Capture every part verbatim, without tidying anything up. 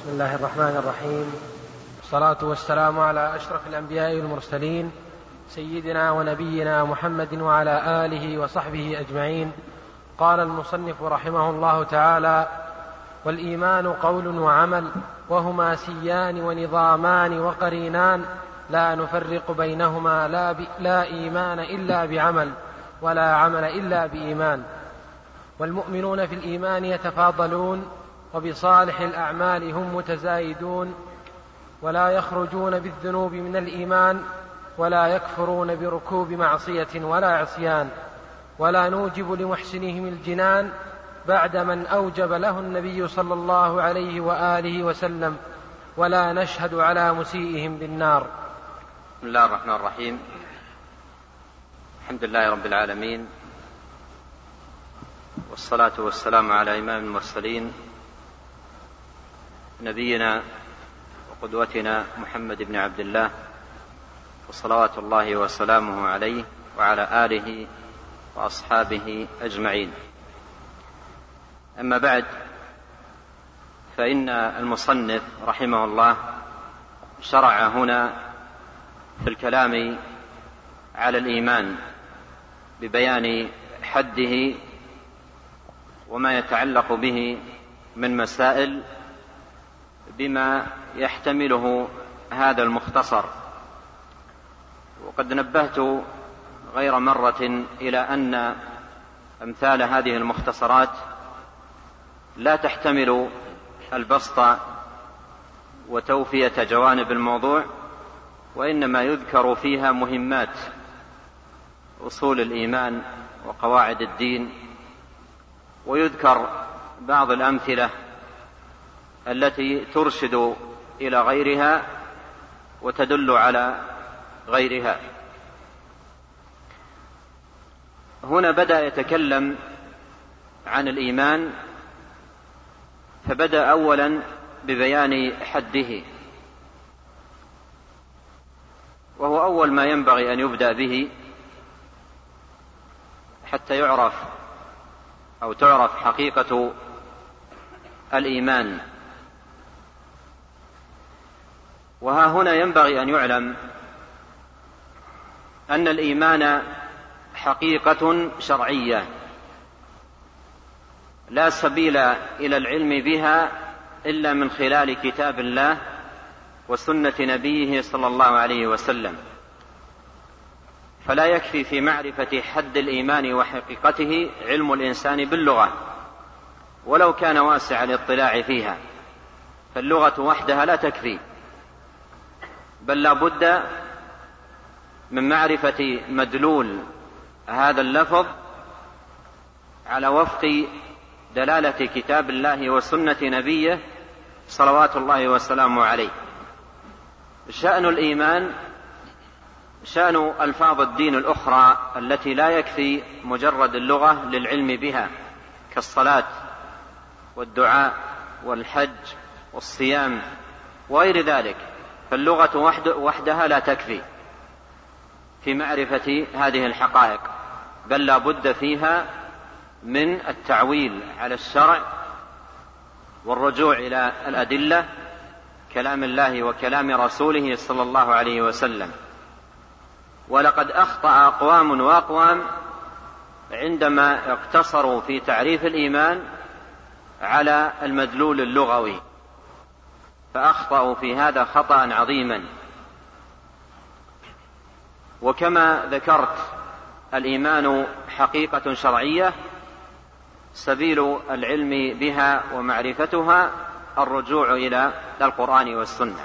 بسم الله الرحمن الرحيم، والصلاة والسلام على أشرف الأنبياء والمرسلين سيدنا ونبينا محمد وعلى آله وصحبه أجمعين. قال المصنف رحمه الله تعالى: والإيمان قول وعمل، وهما سيان ونظامان وقرينان، لا نفرق بينهما، لا, ب... لا إيمان إلا بعمل، ولا عمل إلا بإيمان. والمؤمنون في الإيمان يتفاضلون، وبصالح الأعمال هم متزايدون، ولا يخرجون بالذنوب من الإيمان، ولا يكفرون بركوب معصية ولا عصيان، ولا نوجب لمحسنهم الجنان بعد من أوجب له النبي صلى الله عليه وآله وسلم، ولا نشهد على مسيئهم بالنار. بسم الله الرحمن الرحيم. الحمد لله رب العالمين، والصلاة والسلام على إمام المرسلين نبينا وقدوتنا محمد بن عبد الله، وصلوات الله وسلامه عليه وعلى آله وأصحابه أجمعين. أما بعد، فإن المصنف رحمه الله شرع هنا في الكلام على الإيمان ببيان حده وما يتعلق به من مسائل بما يحتمله هذا المختصر. وقد نبهت غير مرة إلى أن أمثال هذه المختصرات لا تحتمل البسط وتوفية جوانب الموضوع، وإنما يذكر فيها مهمات أصول الإيمان وقواعد الدين، ويذكر بعض الأمثلة التي ترشد إلى غيرها وتدل على غيرها. هنا بدأ يتكلم عن الإيمان، فبدأ أولا ببيان حده، وهو أول ما ينبغي أن يبدأ به حتى يعرف أو تعرف حقيقة الإيمان. وها هنا ينبغي أن يعلم أن الإيمان حقيقة شرعية لا سبيل إلى العلم بها إلا من خلال كتاب الله وسنة نبيه صلى الله عليه وسلم. فلا يكفي في معرفة حد الإيمان وحقيقته علم الإنسان باللغة ولو كان واسع الاطلاع فيها، فاللغة وحدها لا تكفي، بل لا بد من معرفة مدلول هذا اللفظ على وفق دلالة كتاب الله وسنة نبيه صلوات الله وسلامه عليه. شأن الإيمان شأن ألفاظ الدين الأخرى التي لا يكفي مجرد اللغة للعلم بها، كالصلاة والدعاء والحج والصيام وغير ذلك، فاللغة وحدها لا تكفي في معرفة هذه الحقائق، بل لا بد فيها من التعويل على الشرع والرجوع إلى الأدلة، كلام الله وكلام رسوله صلى الله عليه وسلم. ولقد أخطأ أقوام وأقوام عندما اقتصروا في تعريف الإيمان على المدلول اللغوي، فأخطأوا في هذا خطأ عظيما. وكما ذكرت، الإيمان حقيقة شرعية سبيل العلم بها ومعرفتها الرجوع إلى القرآن والسنة.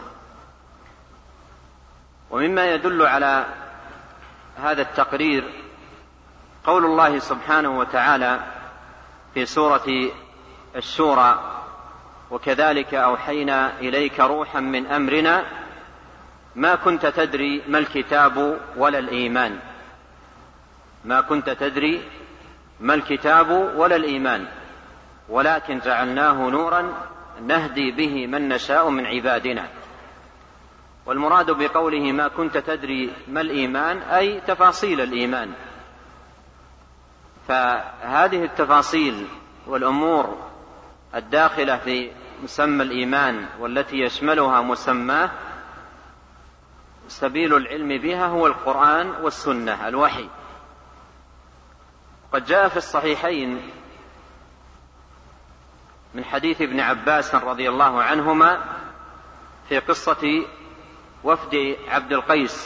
ومما يدل على هذا التقرير قول الله سبحانه وتعالى في سورة الشورى: وكذلك أوحينا إليك روحا من أمرنا ما كنت تدري ما الكتاب ولا الإيمان. ما كنت تدري ما الكتاب ولا الإيمان ولكن جعلناه نورا نهدي به من نشاء من عبادنا. والمراد بقوله ما كنت تدري ما الإيمان أي تفاصيل الإيمان. فهذه التفاصيل والأمور الداخلة في مسمى الإيمان والتي يشملها مسماه سبيل العلم بها هو القرآن والسنة الوحي. قد جاء في الصحيحين من حديث ابن عباس رضي الله عنهما في قصة وفد عبد القيس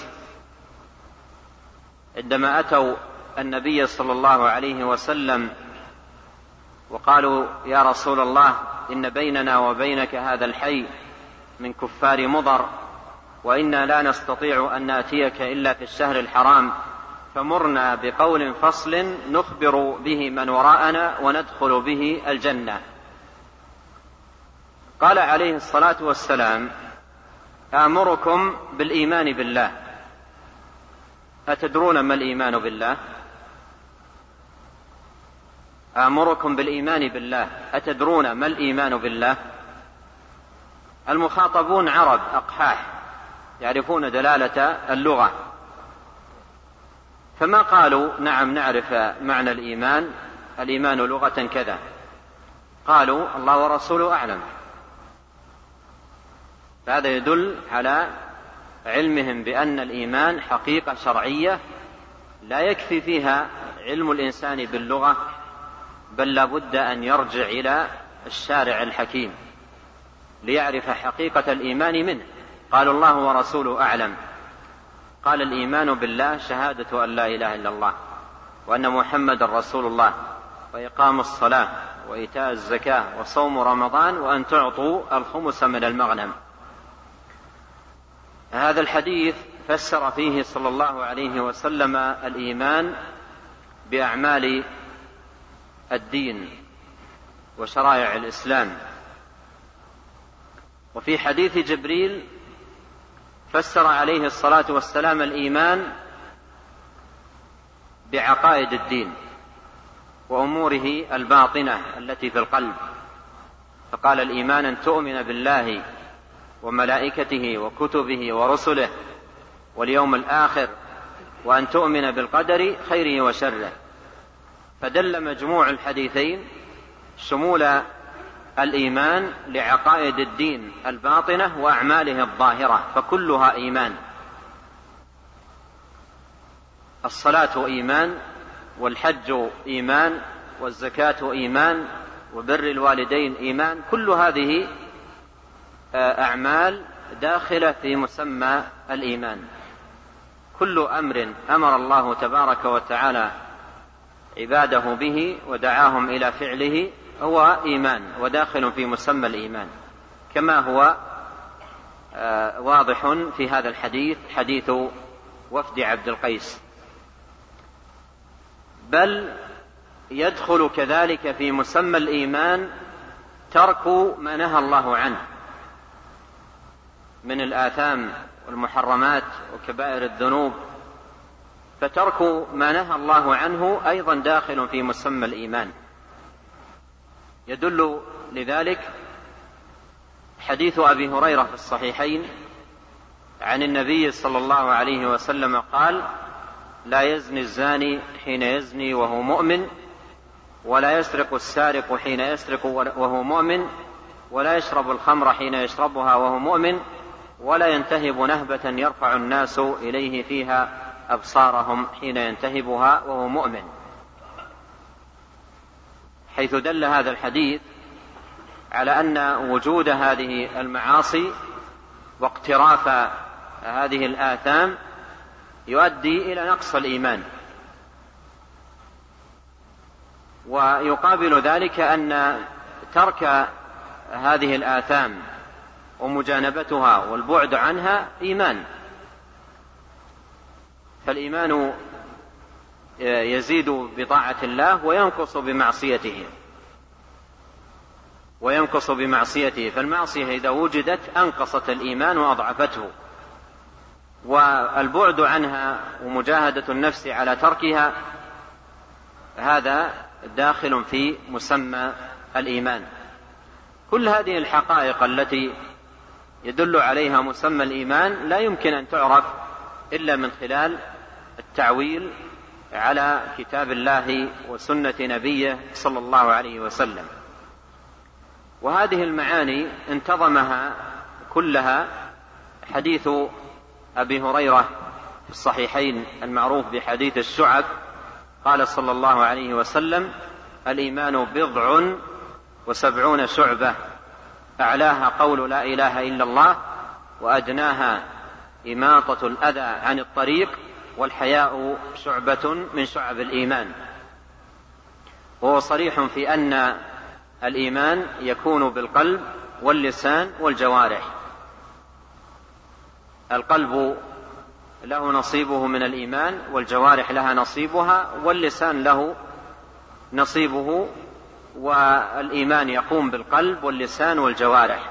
عندما أتوا النبي صلى الله عليه وسلم وقالوا يا رسول الله إن بيننا وبينك هذا الحي من كفار مضر وإنا لا نستطيع أن نأتيك إلا في الشهر الحرام فمرنا بقول فصل نخبر به من وراءنا وندخل به الجنة. قال عليه الصلاة والسلام آمركم بالإيمان بالله. أتدرون ما الإيمان بالله؟ آمركم بالإيمان بالله أتدرون ما الإيمان بالله؟ المخاطبون عرب أقحاح يعرفون دلالة اللغة، فما قالوا نعم نعرف معنى الإيمان، الإيمان لغة كذا، قالوا الله ورسوله أعلم. هذا يدل على علمهم بأن الإيمان حقيقة شرعية لا يكفي فيها علم الإنسان باللغة، بل لا بد أن يرجع إلى الشارع الحكيم ليعرف حقيقة الإيمان منه. قالوا الله ورسوله أعلم. قال الإيمان بالله شهادة أن لا إله إلا الله وأن محمد رسول الله وإقام الصلاة وإيتاء الزكاة وصوم رمضان وأن تعطوا الخمس من المغنم. هذا الحديث فسر فيه صلى الله عليه وسلم الإيمان بأعمال الدين وشرائع الإسلام. وفي حديث جبريل فسر عليه الصلاة والسلام الإيمان بعقائد الدين وأموره الباطنة التي في القلب، فقال الإيمان أن تؤمن بالله وملائكته وكتبه ورسله واليوم الآخر وأن تؤمن بالقدر خيره وشره. فدل مجموع الحديثين شمول الإيمان لعقائد الدين الباطنة وأعماله الظاهرة، فكلها إيمان. الصلاة إيمان، والحج إيمان، والزكاة إيمان، وبر الوالدين إيمان، كل هذه أعمال داخلة في مسمى الإيمان. كل أمر أمر الله تبارك وتعالى عباده به ودعاهم إلى فعله هو إيمان وداخل في مسمى الإيمان، كما هو واضح في هذا الحديث، حديث وفد عبد القيس. بل يدخل كذلك في مسمى الإيمان ترك ما نهى الله عنه من الآثام والمحرمات وكبائر الذنوب، فترك ما نهى الله عنه أيضا داخل في مسمى الإيمان. يدل لذلك حديث أبي هريرة في الصحيحين عن النبي صلى الله عليه وسلم قال: لا يزني الزاني حين يزني وهو مؤمن، ولا يسرق السارق حين يسرق وهو مؤمن، ولا يشرب الخمر حين يشربها وهو مؤمن، ولا ينتهب نهبة يرفع الناس إليه فيها أبصارهم حين ينتهبها وهو مؤمن. حيث دل هذا الحديث على أن وجود هذه المعاصي واقتراف هذه الآثام يؤدي إلى نقص الإيمان. ويقابل ذلك أن ترك هذه الآثام ومجانبتها والبعد عنها إيمان. فالإيمان يزيد بطاعة الله وينقص بمعصيته وينقص بمعصيته فالمعصية إذا وجدت أنقصت الإيمان وأضعفته، والبعد عنها ومجاهدة النفس على تركها هذا داخل في مسمى الإيمان. كل هذه الحقائق التي يدل عليها مسمى الإيمان لا يمكن أن تعرف إلا من خلال التعويل على كتاب الله وسنة نبيه صلى الله عليه وسلم. وهذه المعاني انتظمها كلها حديث أبي هريرة في الصحيحين المعروف بحديث الشعب. قال صلى الله عليه وسلم: الإيمان بضع وسبعون شعبة، أعلاها قول لا إله إلا الله، وأدناها إماطة الأذى عن الطريق، والحياء شعبة من شعب الإيمان. وهو صريح في أن الإيمان يكون بالقلب واللسان والجوارح. القلب له نصيبه من الإيمان، والجوارح لها نصيبها، واللسان له نصيبه، والإيمان يقوم بالقلب واللسان والجوارح.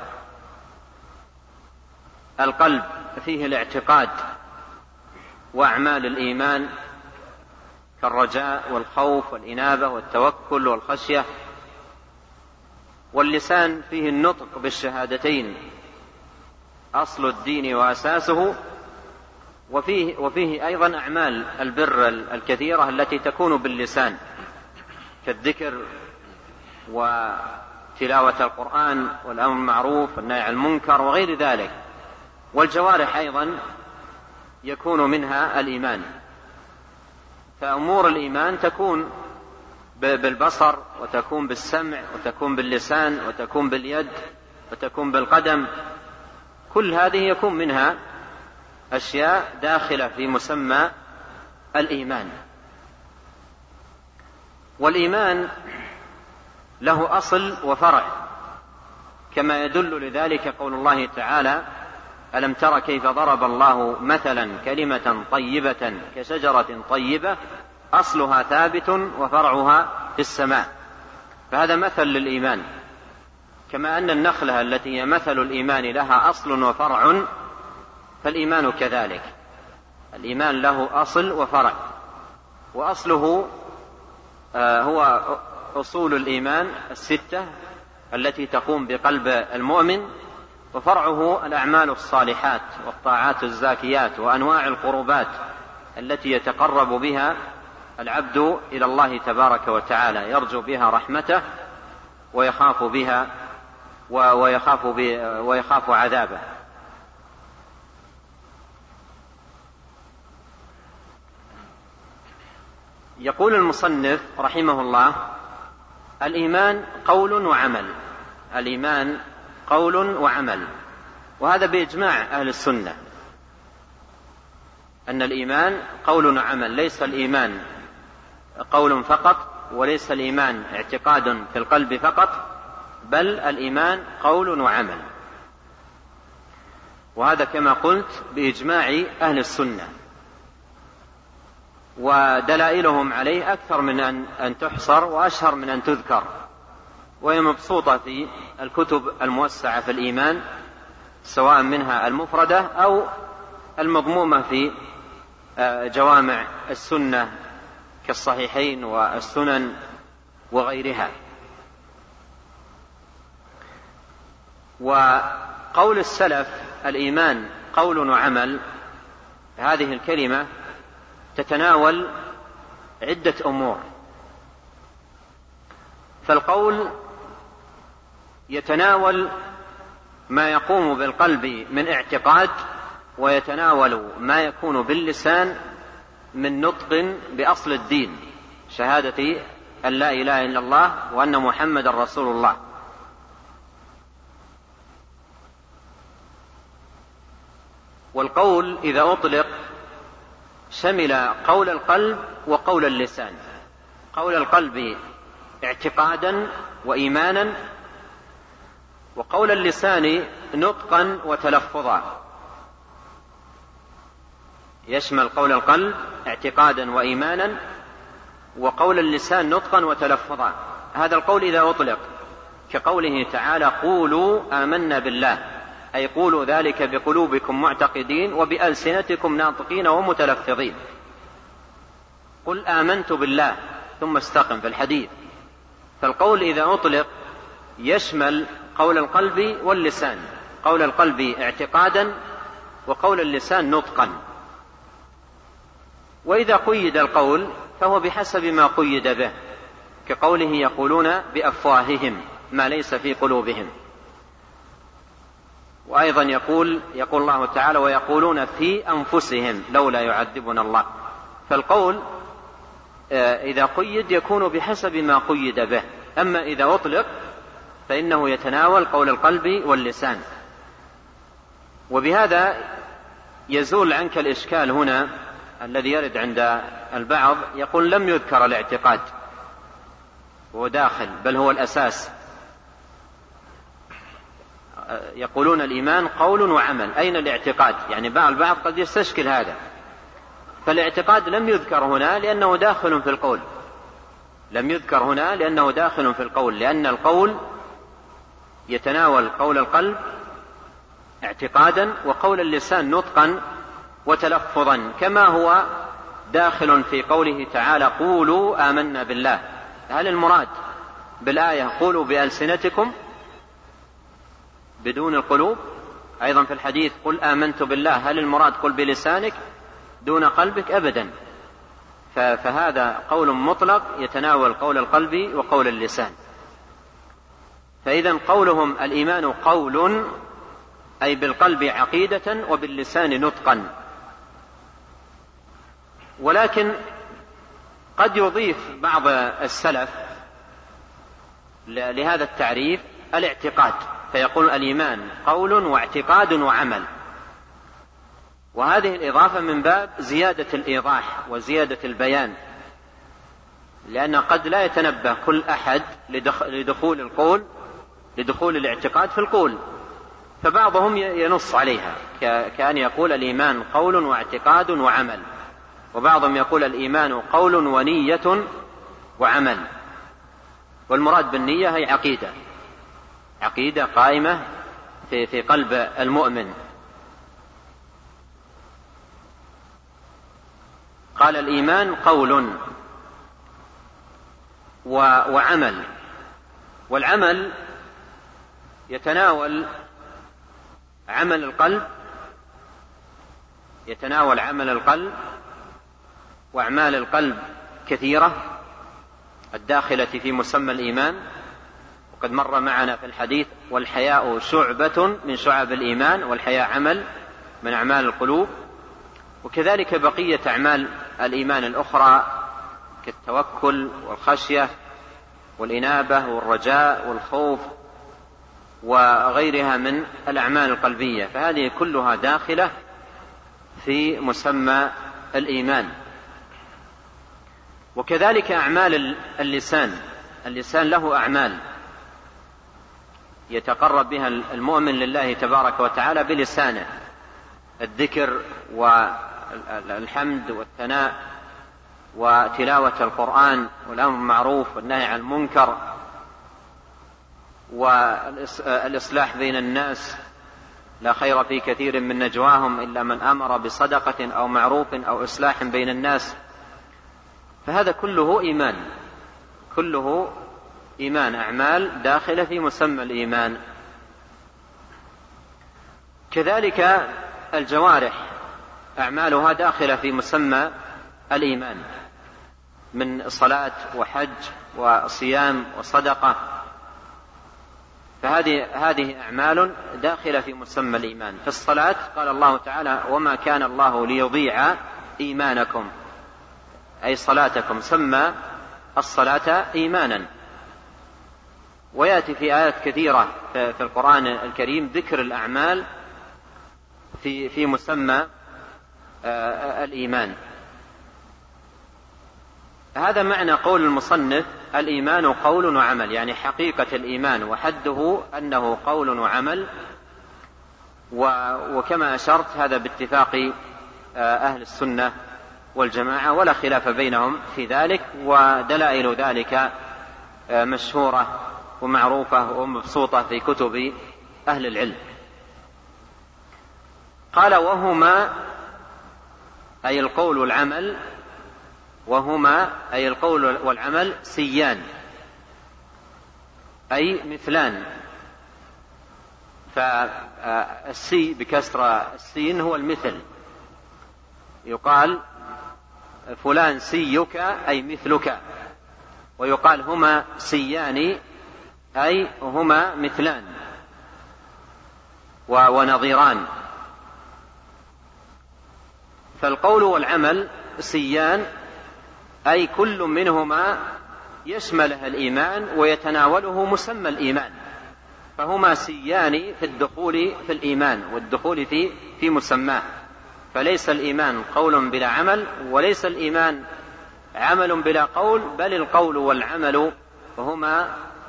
القلب فيه الاعتقاد وأعمال الإيمان كالرجاء والخوف والإنابة والتوكل والخشية، واللسان فيه النطق بالشهادتين أصل الدين وأساسه، وفيه, وفيه أيضا أعمال البر الكثيرة التي تكون باللسان كالذكر وتلاوة القرآن والأمر بالمعروف والنهي عن المنكر وغير ذلك. والجوارح أيضا يكون منها الإيمان. فأمور الإيمان تكون بالبصر، وتكون بالسمع، وتكون باللسان، وتكون باليد، وتكون بالقدم. كل هذه يكون منها أشياء داخلة في مسمى الإيمان. والإيمان له أصل وفرع، كما يدل لذلك قول الله تعالى: ألم تر كيف ضرب الله مثلا كلمة طيبة كشجرة طيبة أصلها ثابت وفرعها في السماء. فهذا مثل للإيمان، كما أن النخلة التي هي مثل الإيمان لها أصل وفرع، فالإيمان كذلك. الإيمان له أصل وفرع، وأصله هو أصول الإيمان الستة التي تقوم بقلب المؤمن، وفرعه الأعمال الصالحات والطاعات الزاكيات وأنواع القربات التي يتقرب بها العبد إلى الله تبارك وتعالى، يرجو بها رحمته ويخاف بها ويخاف, ويخاف عذابه. يقول المصنف رحمه الله: الإيمان قول وعمل. الإيمان قول وعمل، وهذا بإجماع أهل السنة أن الإيمان قول وعمل، ليس الإيمان قول فقط، وليس الإيمان اعتقاد في القلب فقط، بل الإيمان قول وعمل. وهذا كما قلت بإجماع أهل السنة، ودلائلهم عليه أكثر من أن تحصر وأشهر من أن تذكر، وهي مبسوطة في الكتب الموسعة في الإيمان، سواء منها المفردة أو المضمومة في جوامع السنة كالصحيحين والسنن وغيرها. وقول السلف الإيمان قول وعمل، هذه الكلمة تتناول عدة أمور. فالقول يتناول ما يقوم بالقلب من اعتقاد، ويتناول ما يكون باللسان من نطق بأصل الدين، شهادة أن لا إله إلا الله وأن محمد رسول الله. والقول إذا أطلق شمل قول القلب وقول اللسان. قول القلب اعتقادا وإيمانا، وقول اللسان نطقا وتلفظا. يشمل قول القلب اعتقادا وإيمانا، وقول اللسان نطقا وتلفظا. هذا القول إذا أطلق، كقوله تعالى: قولوا آمنا بالله، أي قولوا ذلك بقلوبكم معتقدين وبألسنتكم ناطقين ومتلفظين. قل آمنت بالله ثم استقم في الحديث. فالقول إذا أطلق يشمل قول القلب واللسان، قول القلب اعتقادا وقول اللسان نطقا. وإذا قيد القول فهو بحسب ما قيد به، كقوله يقولون بأفواههم ما ليس في قلوبهم. وأيضا يقول يقول الله تعالى ويقولون في أنفسهم لولا يعذبنا الله. فالقول إذا قيد يكون بحسب ما قيد به، أما إذا أطلق فإنه يتناول قول القلب واللسان. وبهذا يزول عنك الإشكال هنا الذي يرد عند البعض، يقول لم يذكر الاعتقاد وهو داخل بل هو الأساس. يقولون الإيمان قول وعمل، أين الاعتقاد؟ يعني بعض البعض قد يستشكل هذا، فالاعتقاد لم يذكر هنا لأنه داخل في القول، لم يذكر هنا لأنه داخل في القول، لأن القول يتناول قول القلب اعتقادا وقول اللسان نطقا وتلفظا، كما هو داخل في قوله تعالى قولوا آمنا بالله. هل المراد بالآية قولوا بألسنتكم بدون القلوب؟ أيضا في الحديث قل آمنت بالله، هل المراد قل بلسانك دون قلبك؟ أبدا. فهذا قول مطلق يتناول قول القلب وقول اللسان. فإذا قولهم الإيمان قول أي بالقلب عقيدة وباللسان نطقا. ولكن قد يضيف بعض السلف لهذا التعريف الاعتقاد، فيقول الإيمان قول واعتقاد وعمل، وهذه الإضافة من باب زيادة الإيضاح وزيادة البيان، لأن قد لا يتنبه كل أحد لدخول القول لدخول الاعتقاد في القول، فبعضهم ينص عليها كأن يقول الإيمان قول واعتقاد وعمل، وبعضهم يقول الإيمان قول ونية وعمل، والمراد بالنية هي عقيدة عقيدة قائمة في, في قلب المؤمن. قال الإيمان قول وعمل، والعمل يتناول عمل القلب يتناول عمل القلب وأعمال القلب كثيرة الداخلة في مسمى الإيمان، وقد مر معنا في الحديث والحياء شعبة من شعب الإيمان، والحياء عمل من أعمال القلوب. وكذلك بقية أعمال الإيمان الأخرى كالتوكل والخشية والإنابة والرجاء والخوف وغيرها من الأعمال القلبية، فهذه كلها داخلة في مسمى الإيمان. وكذلك أعمال اللسان، اللسان له أعمال يتقرب بها المؤمن لله تبارك وتعالى بلسانه، الذكر والحمد والثناء وتلاوة القرآن والأمر بالمعروف والنهي عن المنكر والإصلاح بين الناس، لا خير في كثير من نجواهم إلا من أمر بصدقة أو معروف أو إصلاح بين الناس. فهذا كله إيمان، كله إيمان، أعمال داخلة في مسمى الإيمان. كذلك الجوارح أعمالها داخلة في مسمى الإيمان، من صلاة وحج وصيام وصدقة، فهذه هذه أعمال داخلة في مسمى الإيمان. في الصلاة قال الله تعالى وما كان الله ليضيع إيمانكم، أي صلاتكم، سمى الصلاة إيمانا. ويأتي في آيات كثيرة في القرآن الكريم ذكر الأعمال في في مسمى الإيمان. هذا معنى قول المصنف الإيمان قول وعمل، يعني حقيقة الإيمان وحده أنه قول وعمل. وكما أشرت هذا باتفاق أهل السنة والجماعة ولا خلاف بينهم في ذلك، ودلائل ذلك مشهورة ومعروفة ومبسوطة في كتب أهل العلم. قال وهما أي القول والعمل، وهما أي القول والعمل سيان أي مثلان. فالسي بكسر السين هو المثل، يقال فلان سيك أي مثلك، ويقال هما سيان أي هما مثلان ونظيران. فالقول والعمل سيان، أي كل منهما يشمله الإيمان ويتناوله مسمى الإيمان، فهما سيان في الدخول في الإيمان والدخول في في مسماه. فليس الإيمان قول بلا عمل، وليس الإيمان عمل بلا قول، بل القول والعمل هما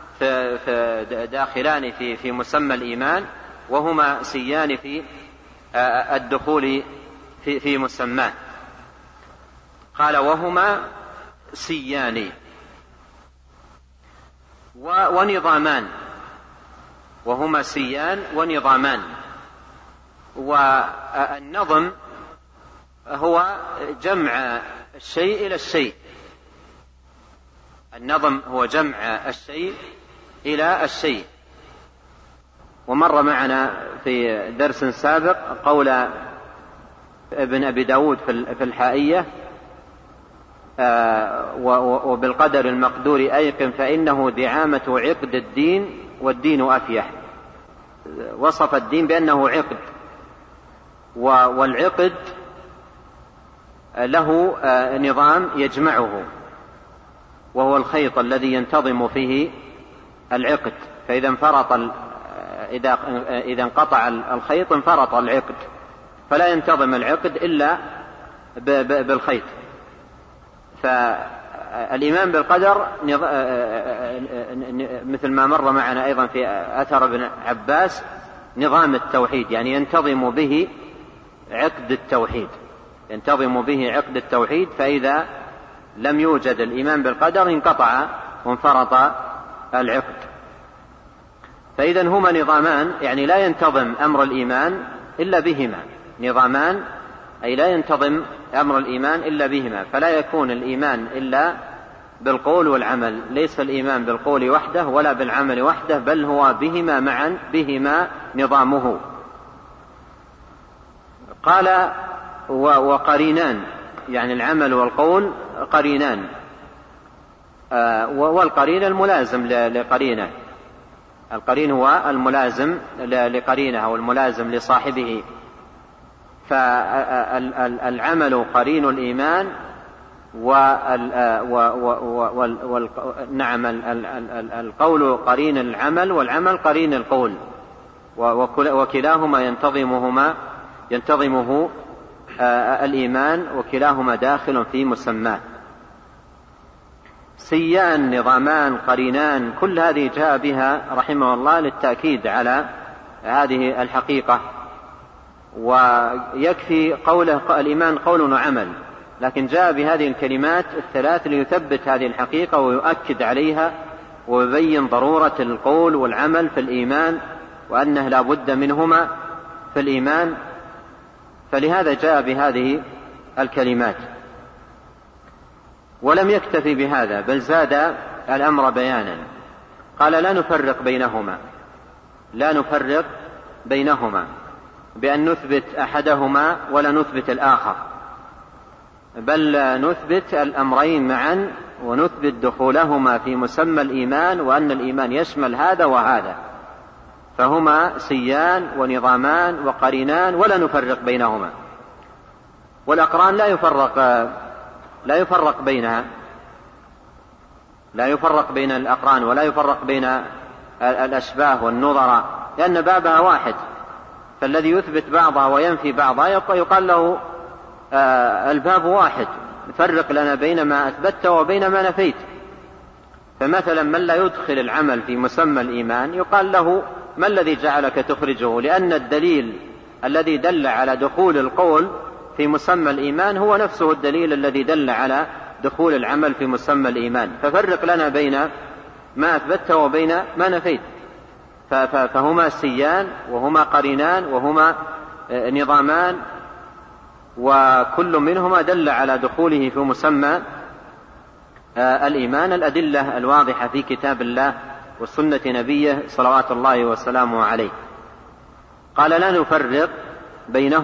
داخلان في في مسمى الإيمان، وهما سيان في الدخول في في مسماه. قال وهما سيان ونظامان، وهما سيان ونظامان. والنظم هو جمع الشيء إلى الشيء، النظم هو جمع الشيء إلى الشيء. ومر معنا في درس سابق قول ابن أبي داود في الحائية: وبالقدر المقدور أيقن فإنه دعامة عقد الدين والدين أفيح. وصف الدين بأنه عقد، والعقد له نظام يجمعه، وهو الخيط الذي ينتظم فيه العقد. فإذا انفرط إذا إذا انقطع الخيط انفرط العقد، فلا ينتظم العقد إلا بالخيط. فالإيمان بالقدر مثل ما مر معنا أيضا في أثر ابن عباس نظام التوحيد، يعني ينتظم به عقد التوحيد، ينتظم به عقد التوحيد. فإذا لم يوجد الإيمان بالقدر انقطع وانفرط العقد. فإذا هما نظامان، يعني لا ينتظم أمر الإيمان إلا بهما. نظامان أي لا ينتظم أمر الإيمان إلا بهما، فلا يكون الإيمان إلا بالقول والعمل. ليس الإيمان بالقول وحده ولا بالعمل وحده، بل هو بهما معا، بهما نظامه. قال وقرينان، يعني العمل والقول قرينان، والقرين الملازم لقرينه. القرين هو الملازم لقرينه أو الملازم لصاحبه. فالعمل قرين الإيمان، نعم القول قرين العمل والعمل قرين القول، وكلاهما ينتظمهما ينتظمه الإيمان، وكلاهما داخل في مسماه. سيان، نظامان، قرينان، كل هذه جاء بها رحمه الله للتأكيد على هذه الحقيقة. ويكفي قوله الإيمان قول وعمل، لكن جاء بهذه الكلمات الثلاث ليثبت هذه الحقيقة ويؤكد عليها ويبين ضرورة القول والعمل في الإيمان، وأنه لا بد منهما في الإيمان. فلهذا جاء بهذه الكلمات. ولم يكتفي بهذا، بل زاد الأمر بيانا. قال لا نفرق بينهما، لا نفرق بينهما بأن نثبت أحدهما ولا نثبت الآخر، بل نثبت الأمرين معا، ونثبت دخولهما في مسمى الإيمان، وأن الإيمان يشمل هذا وهذا. فهما سيان ونظامان وقرينان، ولا نفرق بينهما. والأقران لا يفرق لا يفرق بينها لا يفرق بين الأقران، ولا يفرق بين الأشباه والنظراء، لأن بابها واحد. فالذي يثبت بعضها وينفي بعضها يقال له الباب واحد، فرق لنا بين ما أثبت وبين ما نفيت. فمثلا من لا يدخل العمل في مسمى الإيمان يقال له ما الذي جعلك تخرجه؟ لأن الدليل الذي دل على دخول القول في مسمى الإيمان هو نفسه الدليل الذي دل على دخول العمل في مسمى الإيمان. ففرق لنا بين ما أثبت وبين ما نفيت. فهما سيان وهما قرينان وهما نظامان، وكل منهما دل على دخوله في مسمى الإيمان. الأدلة الواضحة في كتاب الله وسنة نبيه صلوات الله وسلامه عليه. قال لا نفرق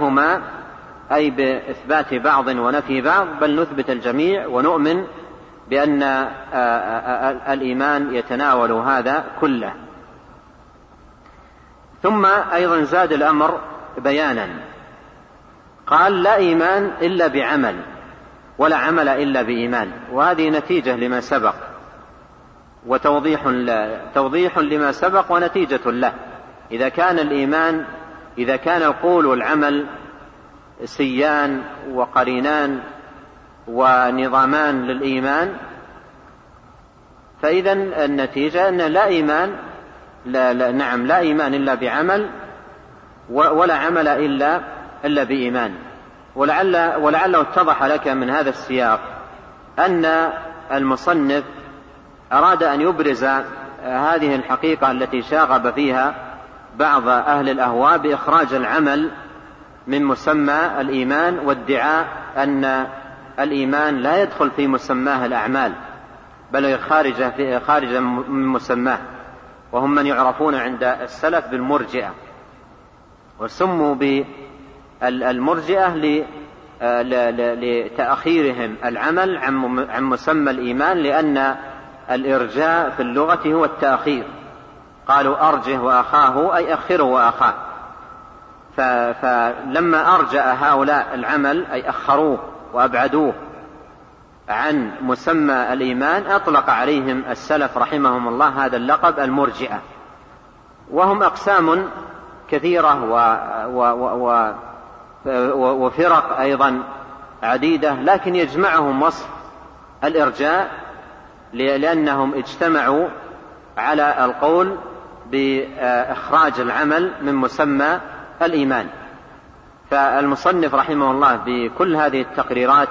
بينهما، أي بإثبات بعض ونفي بعض، بل نثبت الجميع ونؤمن بأن الإيمان يتناول هذا كله. ثم أيضا زاد الأمر بيانا، قال لا إيمان إلا بعمل ولا عمل إلا بإيمان، وهذه نتيجة لما سبق وتوضيح توضيح لما سبق ونتيجة له. إذا كان الإيمان إذا كان القول والعمل سيان وقرينان ونظامان للإيمان، فإذا النتيجة أن لا إيمان لا لا نعم لا إيمان إلا بعمل ولا عمل إلا إلا بإيمان. ولعل ولعله اتضح لك من هذا السياق أن المصنف أراد أن يبرز هذه الحقيقة التي شاغب فيها بعض أهل الأهواء بإخراج العمل من مسمى الإيمان، وادعاء أن الإيمان لا يدخل في مسماه الأعمال بل خارج في خارج من مسماه، وهم من يعرفون عند السلف بالمرجئة، وسموا بالمرجئة لتأخيرهم العمل عن مسمى الإيمان، لأن الإرجاء في اللغة هو التأخير، قالوا أرجه وأخاه أي أخره وأخاه. فلما أرجأ هؤلاء العمل أي أخروه وأبعدوه عن مسمى الإيمان، أطلق عليهم السلف رحمهم الله هذا اللقب المرجئة. وهم أقسام كثيرة وفرق أيضا عديدة، لكن يجمعهم وصف الإرجاء، لأنهم اجتمعوا على القول بإخراج العمل من مسمى الإيمان. فالمصنف رحمه الله بكل هذه التقريرات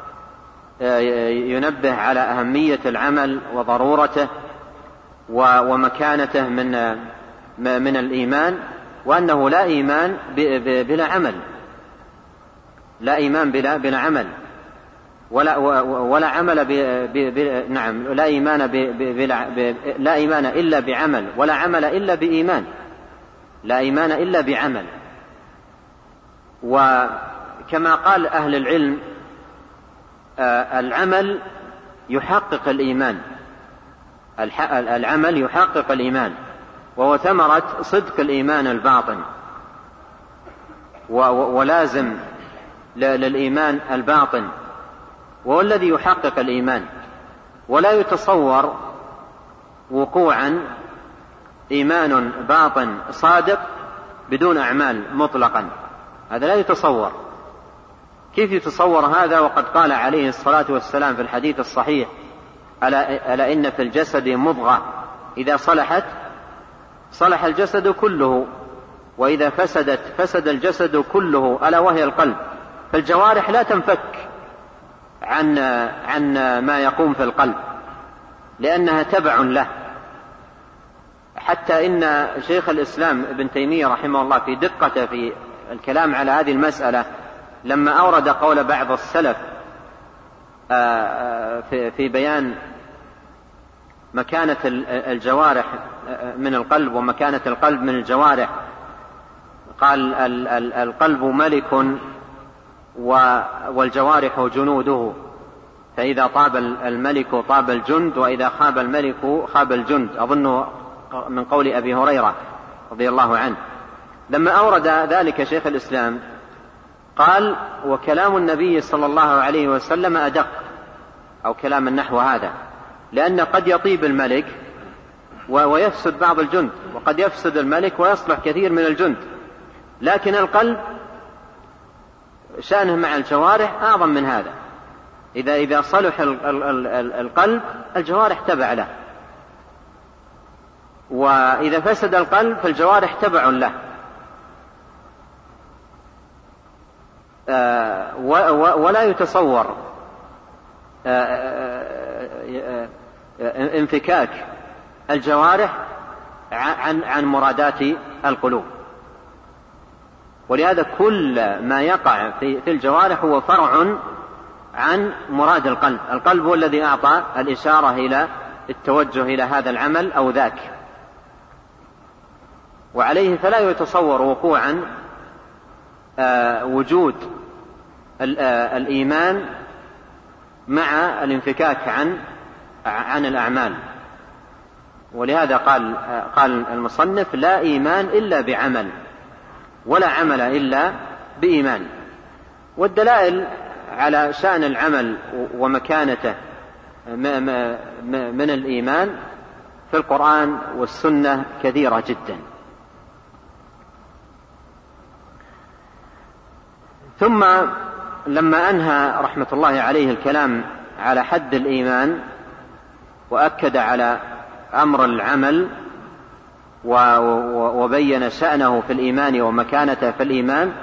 ينبه على أهمية العمل وضرورته ومكانته من من الإيمان، وأنه لا إيمان بلا عمل، لا إيمان بلا بلا عمل، ولا ولا عمل ب ب نعم لا إيمان بلا لا إيمان إلا بعمل، ولا عمل إلا بإيمان، لا إيمان إلا بعمل. وكما قال أهل العلم العمل يحقق الإيمان، العمل يحقق الإيمان، وهو ثمرة صدق الإيمان الباطن ولازم للإيمان الباطن، وهو الذي يحقق الإيمان. ولا يتصور وقوعا إيمان باطن صادق بدون أعمال مطلقا، هذا لا يتصور. كيف يتصور هذا وقد قال عليه الصلاة والسلام في الحديث الصحيح: ألا, ألا إن في الجسد مضغة إذا صلحت صلح الجسد كله، وإذا فسدت فسد الجسد كله، ألا وهي القلب. فالجوارح لا تنفك عن عن ما يقوم في القلب، لأنها تبع له. حتى إن شيخ الإسلام ابن تيمية رحمه الله في دقته في الكلام على هذه المسألة، لما أورد قول بعض السلف في بيان مكانة الجوارح من القلب ومكانة القلب من الجوارح، قال القلب ملك والجوارح جنوده، فإذا طاب الملك طاب الجند، وإذا خاب الملك خاب الجند. أظن من قول أبي هريرة رضي الله عنه. لما أورد ذلك شيخ الإسلام قال: وكلام النبي صلى الله عليه وسلم أدق، أو كلام النحو هذا، لأن قد يطيب الملك ويفسد بعض الجند، وقد يفسد الملك ويصلح كثير من الجند، لكن القلب شأنه مع الجوارح أعظم من هذا. إذا إذا صلح القلب الجوارح تبع له، وإذا فسد القلب فالجوارح تبع له. ولا يتصور انفكاك الجوارح عن عن مرادات القلوب. ولهذا كل ما يقع في في الجوارح هو فرع عن مراد القلب. القلب هو الذي أعطى الإشارة إلى التوجه إلى هذا العمل أو ذاك، وعليه فلا يتصور وقوعا وجود الإيمان مع الانفكاك عن عن الأعمال. ولهذا قال قال المصنف: لا إيمان إلا بعمل، ولا عمل إلا بإيمان. والدلائل على شأن العمل ومكانته من الإيمان في القرآن والسنة كثيرة جدا. ثم لما أنهى رحمة الله عليه الكلام على حد الإيمان وأكد على أمر العمل وبين شأنه في الإيمان ومكانته في الإيمان،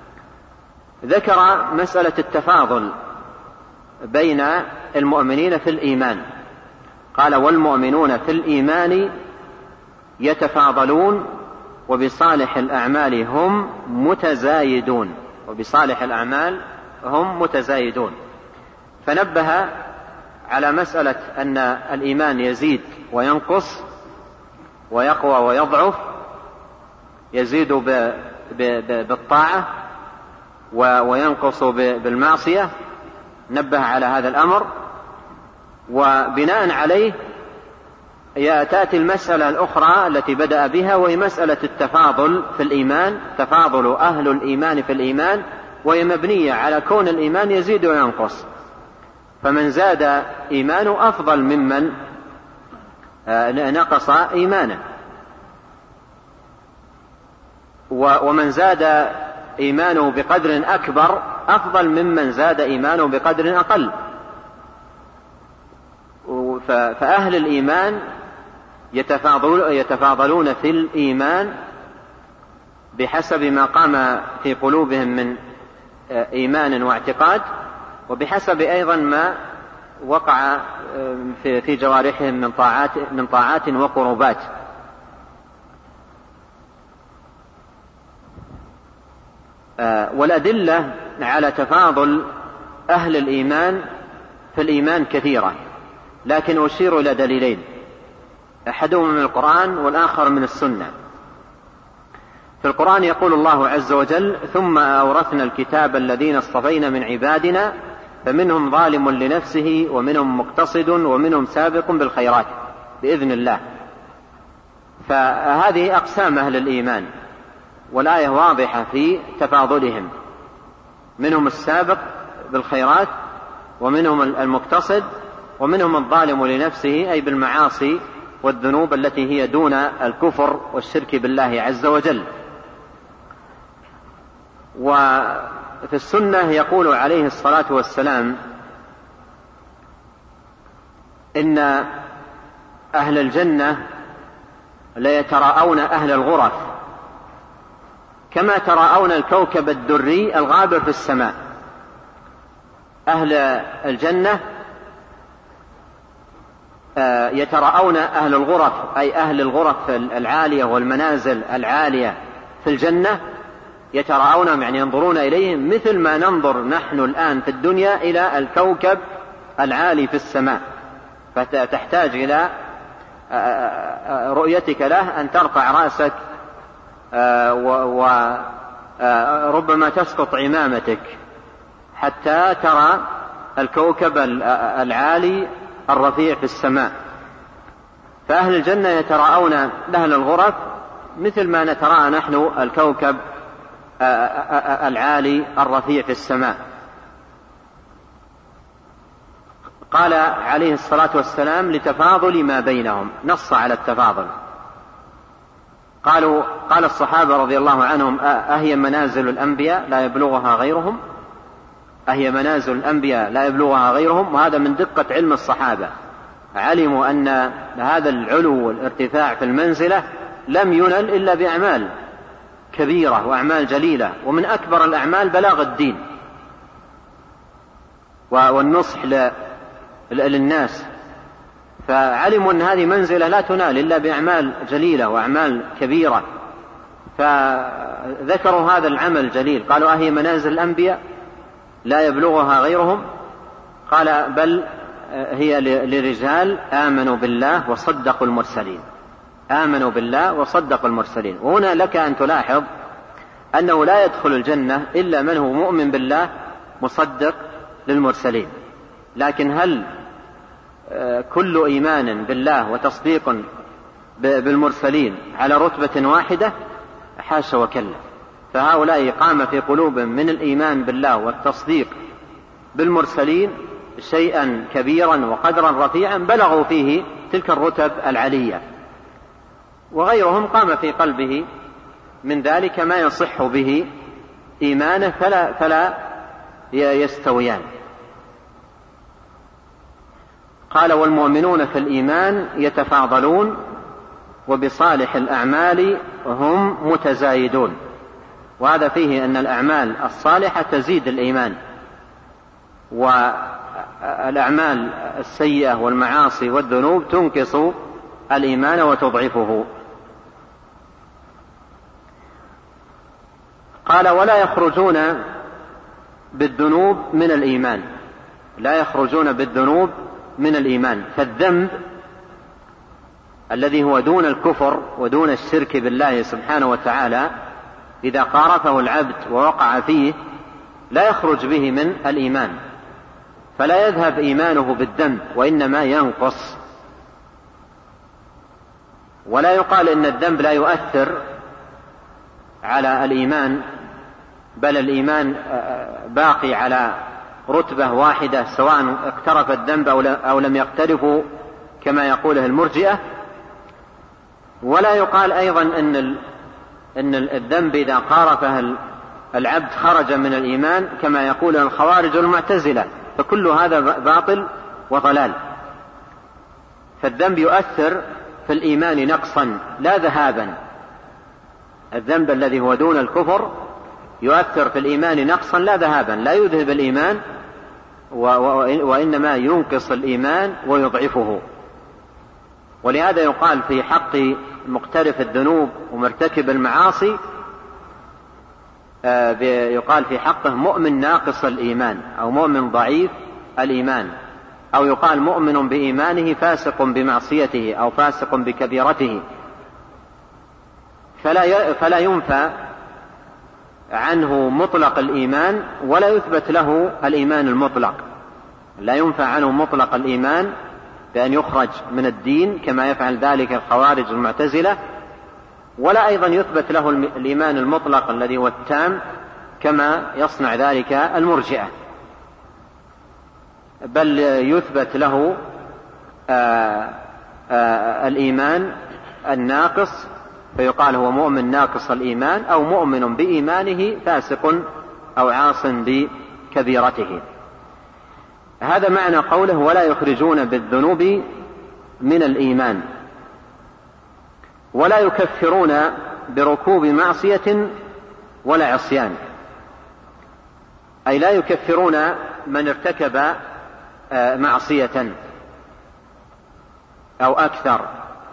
ذكر مسألة التفاضل بين المؤمنين في الإيمان. قال: والمؤمنون في الإيمان يتفاضلون وبصالح الأعمال هم متزايدون وبصالح الأعمال هم متزايدون. فنبه على مسألة أن الإيمان يزيد وينقص ويقوى ويضعف، يزيد بالطاعة وينقص بالمعصية. نبه على هذا الأمر، وبناء عليه تأتي المسألة الأخرى التي بدأ بها، وهي مسألة التفاضل في الإيمان، تفاضل أهل الإيمان في الإيمان، وهي مبنية على كون الإيمان يزيد وينقص. فمن زاد إيمانه أفضل ممن نقص إيمانه، ومن زاد إيمانه بقدر أكبر أفضل ممن زاد إيمانه بقدر أقل. فأهل الإيمان يتفاضلون في الإيمان بحسب ما قام في قلوبهم من إيمان واعتقاد، وبحسب أيضا ما وقع في جوارحهم من طاعات من طاعات وقربات. والأدلة على تفاضل أهل الإيمان في الإيمان كثيرة، لكن أشير إلى دليلين، أحدهما من القرآن والآخر من السنة. في القرآن يقول الله عز وجل: ثم أورثنا الكتاب الذين اصطفينا من عبادنا فمنهم ظالم لنفسه ومنهم مقتصد ومنهم سابق بالخيرات بإذن الله. فهذه أقسام أهل الإيمان، والآية واضحة في تفاضلهم، منهم السابق بالخيرات ومنهم المقتصد ومنهم الظالم لنفسه، أي بالمعاصي والذنوب التي هي دون الكفر والشرك بالله عز وجل. وفي السنة يقول عليه الصلاة والسلام: إن أهل الجنة ليتراءون أهل الغرف كما تراءون الكوكب الدري الغابر في السماء. أهل الجنة يتراءون أهل الغرف، أي أهل الغرف العالية والمنازل العالية في الجنة، يتراءونهم يعني ينظرون إليهم مثل ما ننظر نحن الآن في الدنيا إلى الكوكب العالي في السماء. فتحتاج إلى رؤيتك له أن ترفع رأسك وربما تسقط عمامتك حتى ترى الكوكب العالي الرفيع في السماء. فأهل الجنة يتراءون أهل الغرف مثل ما نتراءى نحن الكوكب العالي الرفيع في السماء. قال عليه الصلاة والسلام: لتفاضل ما بينهم، نص على التفاضل. قالوا قال الصحابة رضي الله عنهم: أهي منازل الأنبياء لا يبلغها غيرهم؟ أهي منازل الأنبياء لا يبلغها غيرهم؟ وهذا من دقة علم الصحابة، علموا أن هذا العلو والارتفاع في المنزلة لم ينل إلا بأعمال كبيرة وأعمال جليلة، ومن أكبر الأعمال بلاغ الدين والنصح للناس. فعلموا أن هذه منزلة لا تنال إلا بأعمال جليلة وأعمال كبيرة، فذكروا هذا العمل الجليل. قالوا: أهي منازل الأنبياء لا يبلغها غيرهم؟ قال: بل هي لرجال آمنوا بالله وصدقوا المرسلين. آمنوا بالله وصدقوا المرسلين. وهنا لك أن تلاحظ أنه لا يدخل الجنة إلا من هو مؤمن بالله مصدق للمرسلين. لكن هل كل إيمان بالله وتصديق بالمرسلين على رتبة واحدة؟ حاشا وكلا. فهؤلاء قام في قلوبهم من الإيمان بالله والتصديق بالمرسلين شيئا كبيرا وقدرا رفيعا بلغوا فيه تلك الرتب العلية، وغيرهم قام في قلبه من ذلك ما يصح به إيمانه فلا, فلا يستويان. قال: والمؤمنون في الإيمان يتفاضلون وبصالح الأعمال هم متزايدون. وهذا فيه أن الأعمال الصالحة تزيد الإيمان، والأعمال السيئة والمعاصي والذنوب تنقص الإيمان وتضعفه. قال: ولا يخرجون بالذنوب من الإيمان، لا يخرجون بالذنوب من الإيمان. فالذنب الذي هو دون الكفر ودون الشرك بالله سبحانه وتعالى إذا قارفه العبد ووقع فيه لا يخرج به من الإيمان، فلا يذهب إيمانه بالذنب وإنما ينقص. ولا يقال إن الذنب لا يؤثر على الإيمان، بل الإيمان باقي على رتبة واحدة سواء اقترف الذنب أو لم يقترفه كما يقوله المرجئة. ولا يقال أيضا أن أن الذنب إذا قارفه العبد خرج من الإيمان كما يقول الخوارج والمعتزلة، فكل هذا باطل وضلال. فالذنب يؤثر في الإيمان نقصا لا ذهابا. الذنب الذي هو دون الكفر يؤثر في الإيمان نقصا لا ذهابا، لا يذهب الإيمان وإنما ينقص الإيمان ويضعفه. ولهذا يقال في حق مقترف الذنوب ومرتكب المعاصي يقال في حقه مؤمن ناقص الإيمان أو مؤمن ضعيف الإيمان، أو يقال مؤمن بإيمانه فاسق بمعصيته أو فاسق بكبيرته. فلا فلا ينفى عنه مطلق الإيمان ولا يثبت له الإيمان المطلق. لا ينفى عنه مطلق الإيمان بأن يخرج من الدين كما يفعل ذلك الخوارج المعتزلة، ولا أيضا يثبت له الإيمان المطلق الذي هو التام كما يصنع ذلك المرجئة، بل يثبت له آآ آآ الإيمان الناقص، فيقال هو مؤمن ناقص الإيمان أو مؤمن بإيمانه فاسق أو عاص بكبيرته. هذا معنى قوله: ولا يخرجون بالذنوب من الإيمان. ولا يكفرون بركوب معصية ولا عصيان، أي لا يكفرون من ارتكب معصية أو أكثر،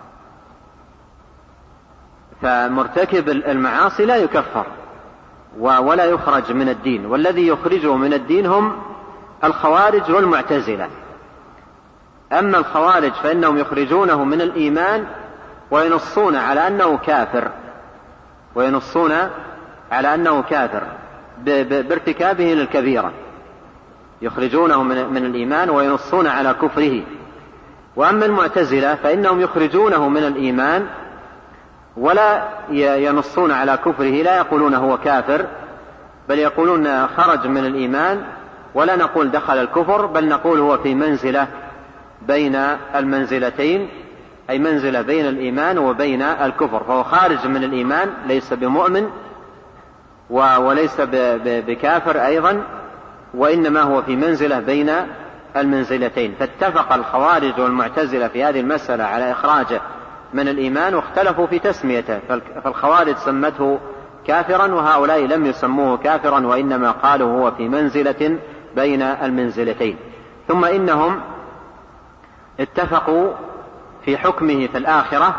فمرتكب المعاصي لا يكفر ولا يخرج من الدين. والذي يخرجه من الدين هم الخوارج والمعتزلة. أما الخوارج فإنهم يخرجونه من الإيمان وينصون على أنه كافر، وينصون على أنه كافر بارتكابه للكبيرة، يخرجونه من الإيمان وينصون على كفره. وأما المعتزلة فإنهم يخرجونه من الإيمان ولا ينصون على كفره، لا يقولون هو كافر، بل يقولون خرج من الإيمان، ولا نقول دخل الكفر، بل نقول هو في منزلة بين المنزلتين، أي منزلة بين الإيمان وبين الكفر، فهو خارج من الإيمان ليس بمؤمن وليس بكافر أيضا، وإنما هو في منزلة بين المنزلتين. فاتفق الخوارج والمعتزلة في هذه المسألة على إخراجه من الإيمان، واختلفوا في تسميته، فالخوارج سمته كافرا وهؤلاء لم يسموه كافرا، وإنما قالوا هو في منزلة بين المنزلتين. ثم إنهم اتفقوا في حكمه في الآخرة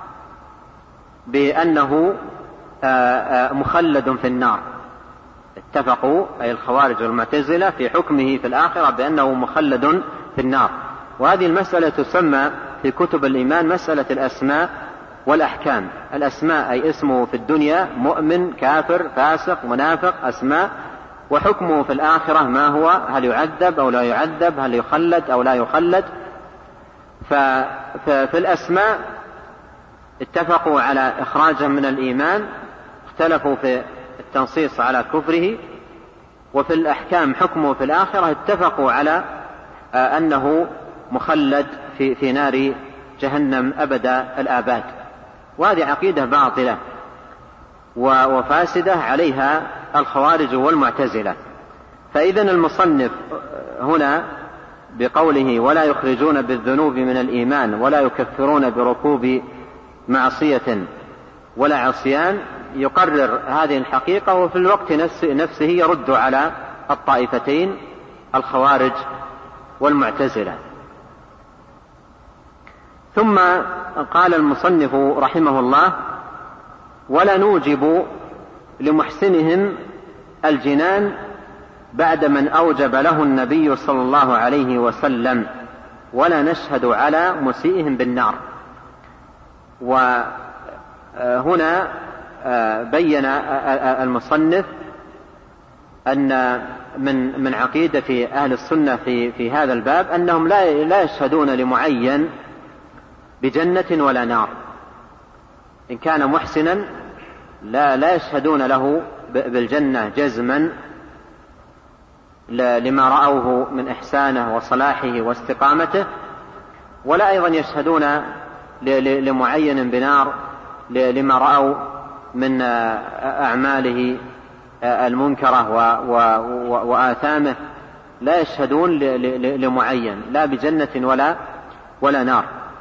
بأنه مخلد في النار. اتفقوا أي الخوارج والمعتزلة في حكمه في الآخرة بأنه مخلد في النار. وهذه المسألة تسمى في كتب الإيمان مسألة الأسماء والأحكام. الأسماء أي اسمه في الدنيا مؤمن كافر فاسق منافق، أسماء وحكمه في الآخرة ما هو؟ هل يعذب أو لا يعذب؟ هل يخلد أو لا يخلد؟ ففي الأسماء اتفقوا على إخراجه من الإيمان، اختلفوا في التنصيص على كفره. وفي الأحكام حكمه في الآخرة اتفقوا على أنه مخلد في, في نار جهنم أبد الآباد. وهذه عقيدة باطلة وفاسدة عليها الخوارج والمعتزلة. فإذن المصنف هنا بقوله ولا يخرجون بالذنوب من الإيمان ولا يكفرون بركوب معصية ولا عصيان، يقرر هذه الحقيقة، وفي الوقت نفسه يرد على الطائفتين الخوارج والمعتزلة. ثم قال المصنف رحمه الله ولا نوجب لمحسنهم الجنان بعد من أوجب له النبي صلى الله عليه وسلم، ولا نشهد على مسيئهم بالنار. وهنا بين المصنف أن من من عقيدة أهل السنة في في هذا الباب أنهم لا لا يشهدون لمعين بجنة ولا نار. إن كان محسنا لا لا يشهدون له بالجنة جزما لما رأوه من إحسانه وصلاحه واستقامته، ولا أيضا يشهدون لمعين بنار لما رأوا من أعماله المنكرة وآثامه. لا يشهدون لمعين لا بجنة ولا ولا نار،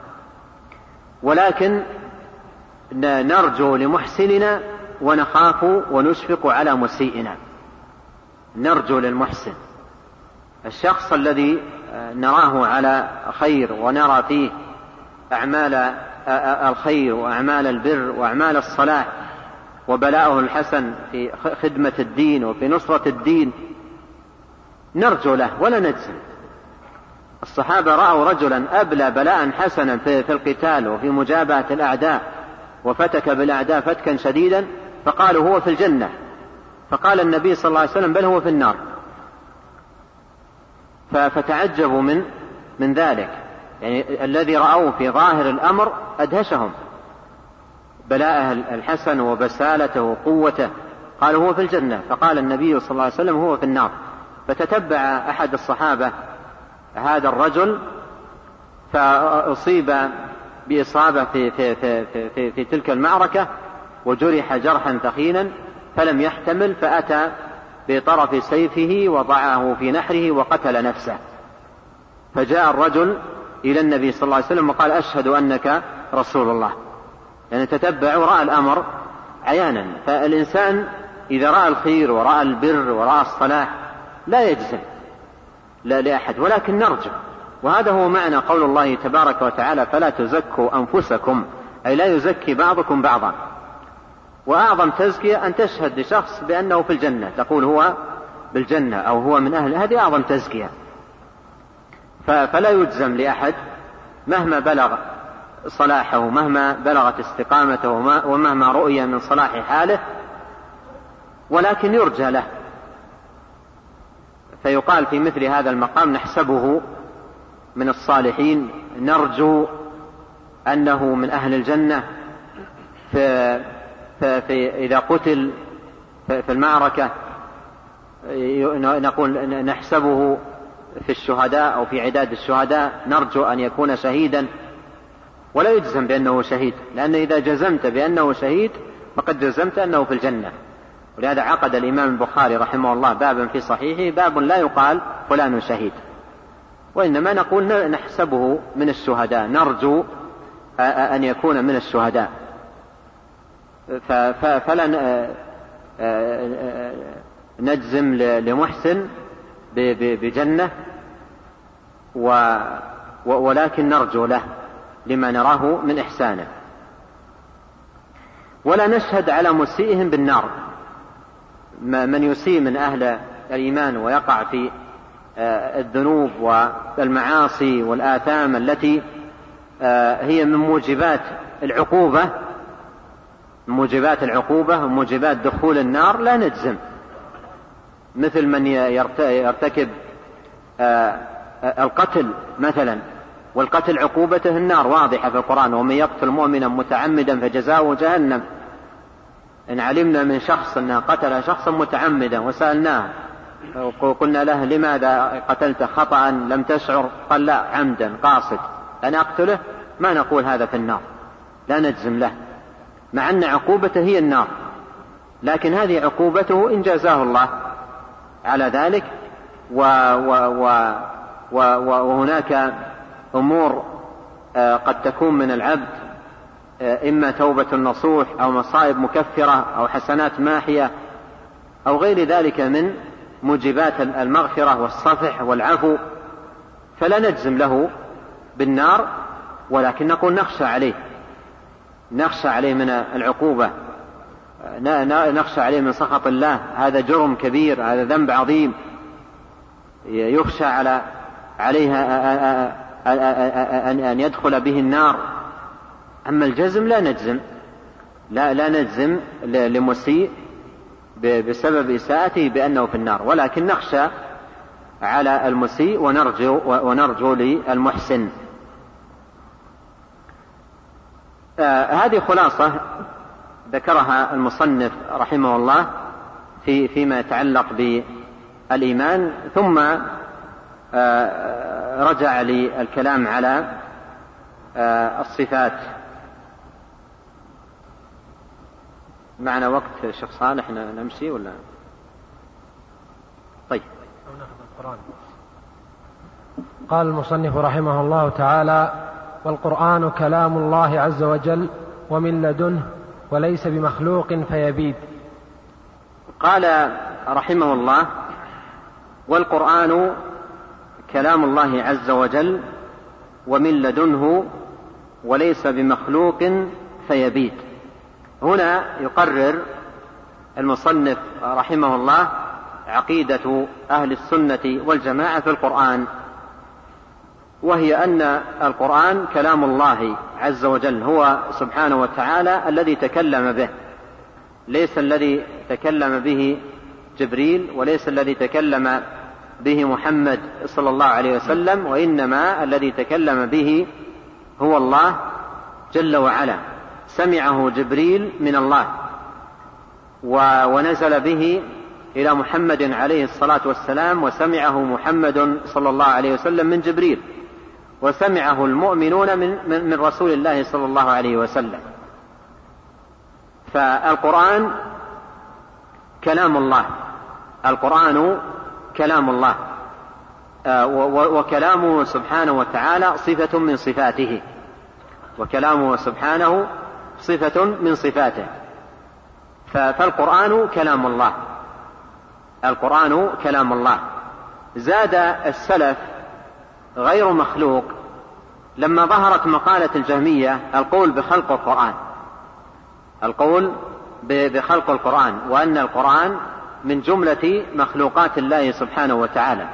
ولكن نرجو لمحسننا ونخاف ونشفق على مسيئنا. نرجو للمحسن الشخص الذي نراه على خير ونرى فيه أعمال الخير وأعمال البر وأعمال الصلاح وبلاءه الحسن في خدمة الدين وفي نصرة الدين، نرجو له ولا نجزم. الصحابة رأوا رجلا أبلى بلاء حسنا في القتال وفي مجابهة الأعداء وفتك بالأعداء فتكا شديدا، فقالوا هو في الجنة، فقال النبي صلى الله عليه وسلم بل هو في النار. فتعجبوا من من ذلك، يعني الذي رأوه في ظاهر الأمر أدهشهم، بلاءه الحسن وبسالته وقوته، قالوا هو في الجنة، فقال النبي صلى الله عليه وسلم هو في النار. فتتبع أحد الصحابة هذا الرجل فأصيب بإصابة في, في, في, في, في, في تلك المعركة وجرح جرحا ثخينا فلم يحتمل، فأتى بطرف سيفه وضعه في نحره وقتل نفسه. فجاء الرجل إلى النبي صلى الله عليه وسلم وقال أشهد أنك رسول الله، يعني تتبع ورأى الأمر عيانا. فالإنسان إذا رأى الخير ورأى البر ورأى الصلاح لا يجزم لا لأحد، ولكن نرجو. وهذا هو معنى قول الله تبارك وتعالى فلا تزكوا أنفسكم، أي لا يزكي بعضكم بعضا. وأعظم تزكية أن تشهد لشخص بأنه في الجنة، تقول هو بالجنة أو هو من أهل، هذه أعظم تزكية. فلا يجزم لأحد مهما بلغ صلاحه، مهما بلغت استقامته، ومهما رؤي من صلاح حاله، ولكن يرجى له. فيقال في مثل هذا المقام نحسبه من الصالحين، نرجو أنه من أهل الجنة. فإذا قتل في المعركة نقول نحسبه في الشهداء أو في عداد الشهداء، نرجو أن يكون شهيدا، ولا يجزم بأنه شهيد، لأن إذا جزمت بأنه شهيد فقد جزمت أنه في الجنة. ولهذا عقد الإمام البخاري رحمه الله بابا في صحيحه، باب لا يقال فلان شهيد، وإنما نقول نحسبه من الشهداء، نرجو أن يكون من الشهداء. فلا نجزم لمحسن بجنة، ولكن نرجو له لما نراه من إحسانه. ولا نشهد على مسيئهم بالنار، من يسيء من أهل الإيمان ويقع في الذنوب والمعاصي والآثام التي هي من موجبات العقوبة، موجبات العقوبة وموجبات دخول النار، لا نجزم مثل من يرتكب القتل مثلا، والقتل عقوبته النار واضحة في القرآن: ومن يقتل مؤمنا متعمدا فجزاؤه جهنم. إن علمنا من شخص أنه قتل شخصا متعمدا وسألناه وقلنا له: لماذا قتلت خطأ لم تشعر؟ قال: لا، عمدا قاصد أنا أقتله، ما نقول هذا في النار، لا نجزم له، مع أن عقوبته هي النار، لكن هذه عقوبته إن جازاه الله على ذلك. و و و و وهناك أمور قد تكون من العبد، إما توبة نصوح أو مصائب مكفرة أو حسنات ماحية أو غير ذلك من موجبات المغفرة والصفح والعفو، فلا نجزم له بالنار، ولكن نقول نخشى عليه، نخشى عليه من العقوبة، نخشى عليه من سخط الله. هذا جرم كبير، هذا ذنب عظيم يخشى على عليها أن يدخل به النار. أما الجزم لا نجزم، لا, لا نجزم لمسيء بسبب إساءته بأنه في النار، ولكن نخشى على المسيء ونرجو, ونرجو للمحسن. آه هذه خلاصة ذكرها المصنف رحمه الله في فيما يتعلق بالإيمان، ثم آه رجع للكلام على آه الصفات. معنا وقت شيخ صالح نمشي ولا؟ طيب. قال المصنف رحمه الله تعالى: والقرآن كلام الله عز وجل ومن لدنه وليس بمخلوق فيبيد. قال رحمه الله: والقرآن كلام الله عز وجل ومن لدنه وليس بمخلوق فيبيد. هنا يقرر المصنف رحمه الله عقيدة أهل السنة والجماعة في القرآن، وهي أن القرآن كلام الله عز وجل، هو سبحانه وتعالى الذي تكلم به، ليس الذي تكلم به جبريل، وليس الذي تكلم به محمد صلى الله عليه وسلم، وإنما الذي تكلم به هو الله جل وعلا. سمعه جبريل من الله ونزل به إلى محمد عليه الصلاة والسلام، وسمعه محمد صلى الله عليه وسلم من جبريل، وسمعه المؤمنون من, من رسول الله صلى الله عليه وسلم. فالقرآن كلام الله، القرآن كلام الله، وكلامه سبحانه وتعالى صفة من صفاته، وكلامه سبحانه صفة من صفاته. فالقرآن كلام الله، القرآن كلام الله. زاد السلف غير مخلوق لما ظهرت مقالة الجهمية القول بخلق القرآن، القول بخلق القرآن، وأن القرآن من جملة مخلوقات الله سبحانه وتعالى.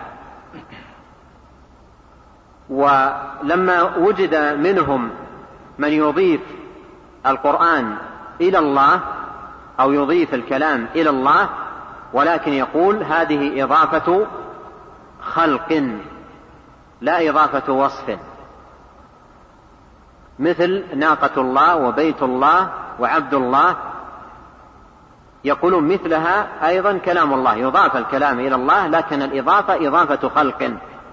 ولما وجد منهم من يضيف القرآن إلى الله أو يضيف الكلام إلى الله، ولكن يقول هذه إضافة خلق لا إضافة وصف، مثل ناقة الله وبيت الله وعبد الله، يقولون مثلها أيضا كلام الله، يضاف الكلام إلى الله، لكن الإضافة إضافة خلق.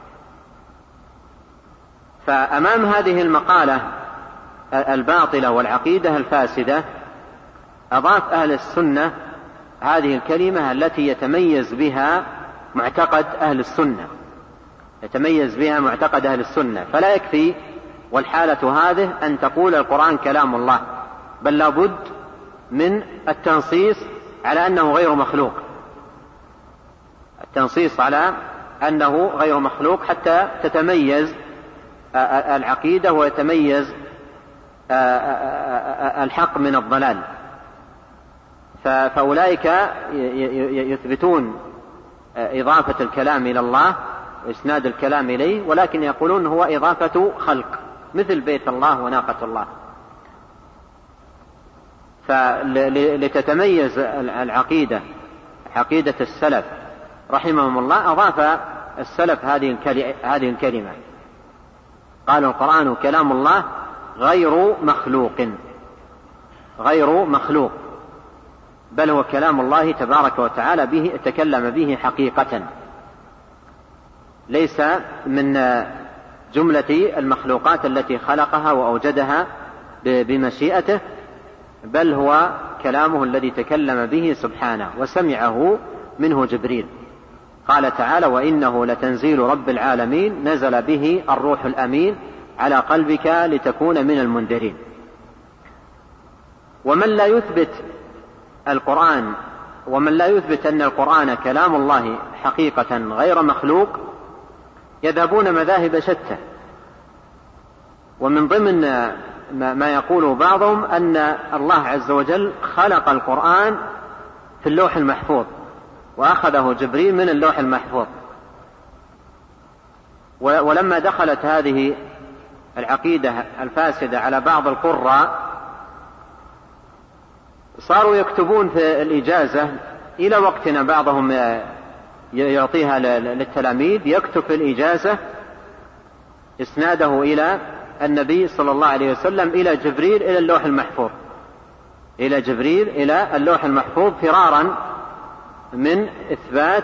فأمام هذه المقالة الباطلة والعقيدة الفاسدة أضاف أهل السنة هذه الكلمة التي يتميز بها معتقد أهل السنة، يتميز بها معتقد أهل السنة. فلا يكفي والحالة هذه أن تقول القرآن كلام الله، بل لابد من التنصيص على أنه غير مخلوق، التنصيص على أنه غير مخلوق حتى تتميز العقيدة ويتميز الحق من الضلال. فأولئك يثبتون إضافة الكلام إلى الله وإسناد الكلام إليه، ولكن يقولون هو إضافة خلق، مثل بيت الله وناقة الله. فلتتميز العقيدة، عقيدة السلف رحمهم الله أضاف السلف هذه الكلمة، قالوا القرآن كلام الله غير مخلوق، غير مخلوق، بل هو كلام الله تبارك وتعالى به تكلم به حقيقة، ليس من جملة المخلوقات التي خلقها وأوجدها بمشيئته، بل هو كلامه الذي تكلم به سبحانه وسمعه منه جبريل. قال تعالى: وإنه لتنزيل رب العالمين نزل به الروح الأمين على قلبك لتكون من المنذرين. ومن لا يثبت القرآن ومن لا يثبت أن القرآن كلام الله حقيقة غير مخلوق يذهبون مذاهب شتى، ومن ضمن ما يقول بعضهم أن الله عز وجل خلق القرآن في اللوح المحفوظ وأخذه جبريل من اللوح المحفوظ. ولما دخلت هذه العقيدة الفاسدة على بعض القراء صاروا يكتبون في الإجازة إلى وقتنا، بعضهم يعطيها للتلاميذ، يكتب في الإجازة إسناده إلى النبي صلى الله عليه وسلم إلى جبريل إلى اللوح المحفوظ، إلى جبريل إلى اللوح المحفوظ، فرارا من إثبات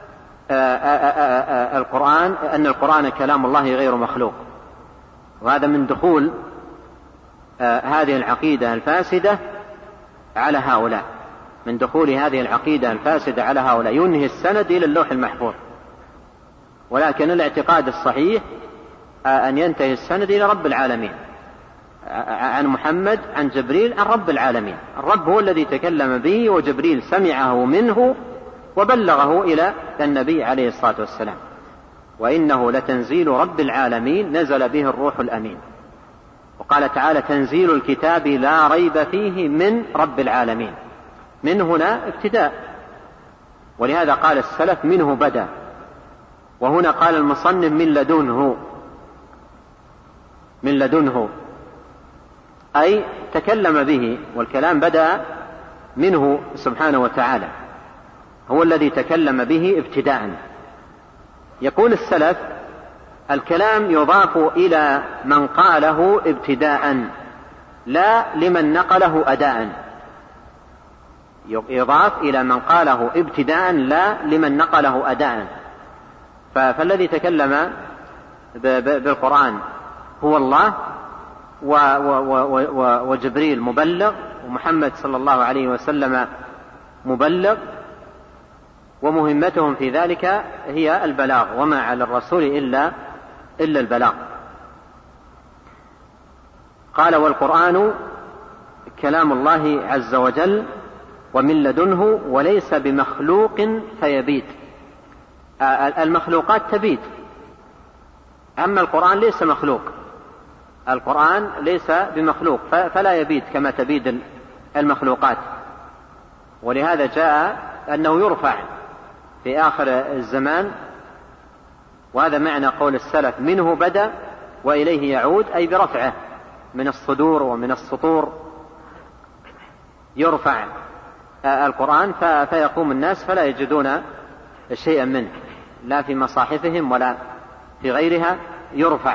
القرآن أن القرآن كلام الله غير مخلوق. وهذا من دخول هذه العقيدة الفاسدة على هؤلاء، من دخول هذه العقيدة الفاسدة على هؤلاء، ينهي السند إلى اللوح المحفوظ، ولكن الاعتقاد الصحيح أن ينتهي السند إلى رب العالمين، عن محمد عن جبريل عن رب العالمين. الرب هو الذي تكلم به، وجبريل سمعه منه وبلغه إلى النبي عليه الصلاة والسلام. وإنه لتنزيل رب العالمين نزل به الروح الأمين. وقال تعالى: تنزيل الكتاب لا ريب فيه من رب العالمين. من هنا ابتداء، ولهذا قال السلف منه بدأ، وهنا قال المصنف من لدنه، من لدنه أي تكلم به، والكلام بدأ منه سبحانه وتعالى، هو الذي تكلم به ابتداء. يقول السلف: الكلام يضاف إلى من قاله ابتداء لا لمن نقله أداء، يضاف إلى من قاله ابتداء لا لمن نقله أداء. فالذي تكلم بالقرآن هو الله، وجبريل مبلغ، ومحمد صلى الله عليه وسلم مبلغ، ومهمتهم في ذلك هي البلاغ، وما على الرسول إلا إلا البلاغ. قال: والقرآن كلام الله عز وجل ومن لدنه وليس بمخلوق فيبيد. المخلوقات تبيد، أما القرآن ليس مخلوق، القرآن ليس بمخلوق فلا يبيد كما تبيد المخلوقات. ولهذا جاء أنه يرفع في آخر الزمان، وهذا معنى قول السلف منه بدأ وإليه يعود، أي برفعه من الصدور ومن السطور يرفع القرآن، فيقوم الناس فلا يجدون شيئا منه لا في مصاحفهم ولا في غيرها، يرفع.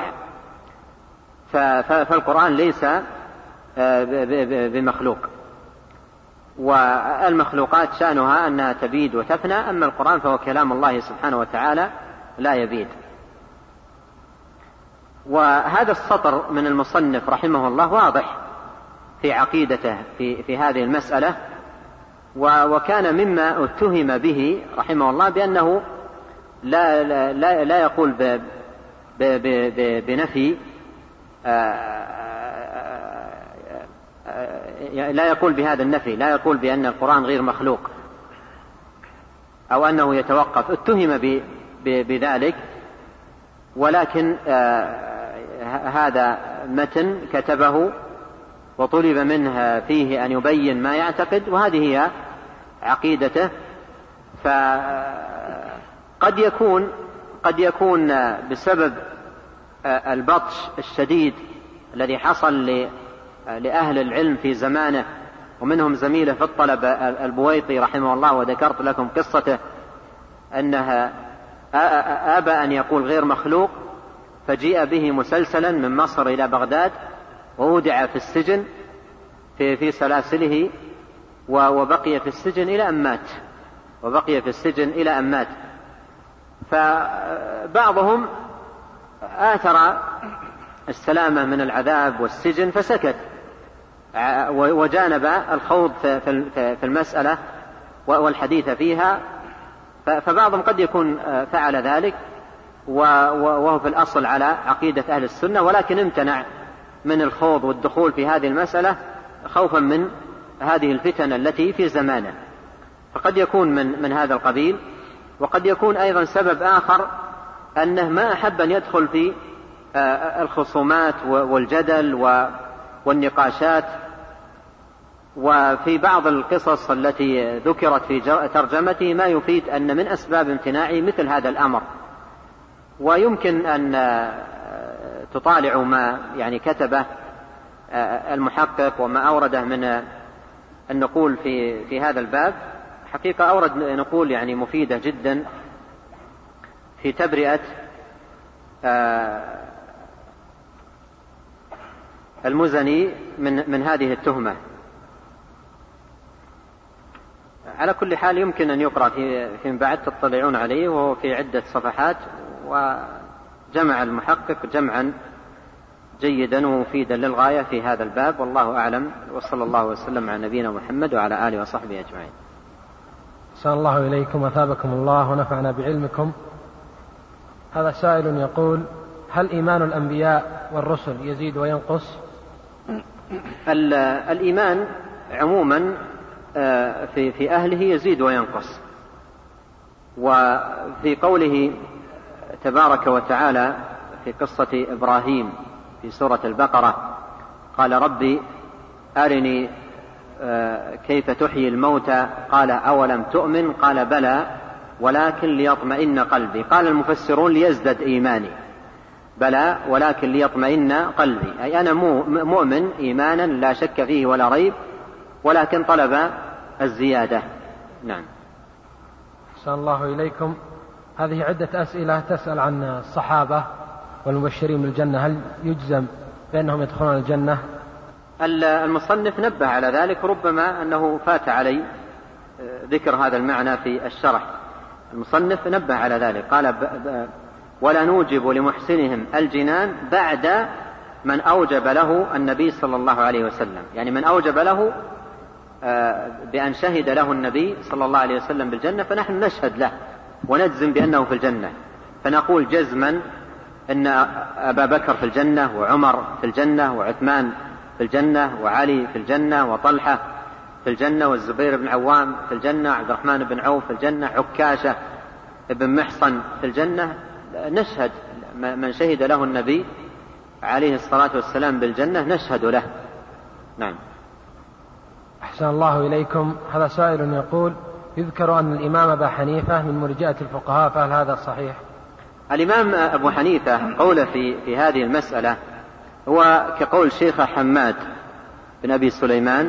فالقرآن ليس بمخلوق، والمخلوقات شأنها أنها تبيد وتفنى، أما القرآن فهو كلام الله سبحانه وتعالى لا يبيد. وهذا السطر من المصنف رحمه الله واضح في عقيدته في, في هذه المسألة، وكان مما اتهم به رحمه الله بأنه لا, لا, لا يقول ب ب ب بنفي لا يقول بهذا النفي، لا يقول بأن القرآن غير مخلوق أو أنه يتوقف، اتهم بذلك. ولكن هذا متن كتبه وطلب منه فيه أن يبين ما يعتقد، وهذه هي عقيدته. فقد يكون قد يكون بسبب البطش الشديد الذي حصل لأهل العلم في زمانه، ومنهم زميله في الطلب البويطي رحمه الله، وذكرت لكم قصته أنها أبى أن يقول غير مخلوق، فجيء به مسلسلا من مصر إلى بغداد وودع في السجن في, في سلاسله وبقي في السجن إلى أن مات وبقي في السجن إلى أن مات. فبعضهم آثر السلامة من العذاب والسجن فسكت وجانب الخوض في المسألة والحديث فيها، فبعضهم قد يكون فعل ذلك وهو في الأصل على عقيدة أهل السنة، ولكن امتنع من الخوض والدخول في هذه المسألة خوفا من هذه الفتن التي في زمانه، فقد يكون من, من هذا القبيل. وقد يكون أيضا سبب آخر أنه ما أحب أن يدخل في الخصومات والجدل والنقاشات. وفي بعض القصص التي ذكرت في ترجمته ما يفيد أن من أسباب امتناعه مثل هذا الأمر. ويمكن أن تطالعوا ما يعني كتبه المحقق وما أورده من النقول في في هذا الباب. حقيقة أورد نقول يعني مفيدة جدا في تبرئة المزني من من هذه التهمة. على كل حال يمكن أن يقرأ في فيما بعد تطلعون عليه، وهو في عدة صفحات، وجمع المحقق جمعا جيدا ومفيدا للغاية في هذا الباب. والله أعلم، وصلى الله وسلم على نبينا محمد وعلى آله وصحبه أجمعين. أحسن الله إليكم وثابكم الله ونفعنا بعلمكم. هذا سائل يقول: هل إيمان الأنبياء والرسل يزيد وينقص؟ الإيمان عموما في في أهله يزيد وينقص. وفي قوله تبارك وتعالى في قصة إبراهيم في سورة البقرة قال: ربي أرني كيف تحيي الموتى، قال: أولم تؤمن، قال: بلى ولكن ليطمئن قلبي. قال المفسرون: ليزدد إيماني. بلى ولكن ليطمئن قلبي، أي أنا مؤمن إيمانا لا شك فيه ولا ريب، ولكن طلب الزيادة. نعم. أحسن الله إليكم. هذه عدة أسئلة تسأل عن الصحابة والمبشرين بالجنة، هل يجزم بأنهم يدخلون الجنة؟ المصنف نبه على ذلك، ربما أنه فات علي ذكر هذا المعنى في الشرح. المصنف نبه على ذلك، قال: ولا نوجب لمحسنهم الجنان بعد من أوجب له النبي صلى الله عليه وسلم، يعني من أوجب له بأن شهد له النبي صلى الله عليه وسلم بالجنة، فنحن نشهد له ونجزم بأنه في الجنة، فنقول جزما أن أبا بكر في الجنة، وعمر في الجنة، وعثمان في الجنة، وعلي في الجنة، وطلحة في الجنة، والزبير بن عوام في الجنة، عبد الرحمن بن عوف في الجنة، عكاشة بن محصن في الجنة. نشهد من شهد له النبي عليه الصلاة والسلام بالجنة نشهد له. نعم. أحسن الله إليكم. هذا سائل يقول: يذكر أن الإمام أبا حنيفة من مرجئة الفقهاء، فهل هذا صحيح؟ الإمام أبو حنيفة قول في, في هذه المسألة هو كقول شيخ حماد بن أبي سليمان،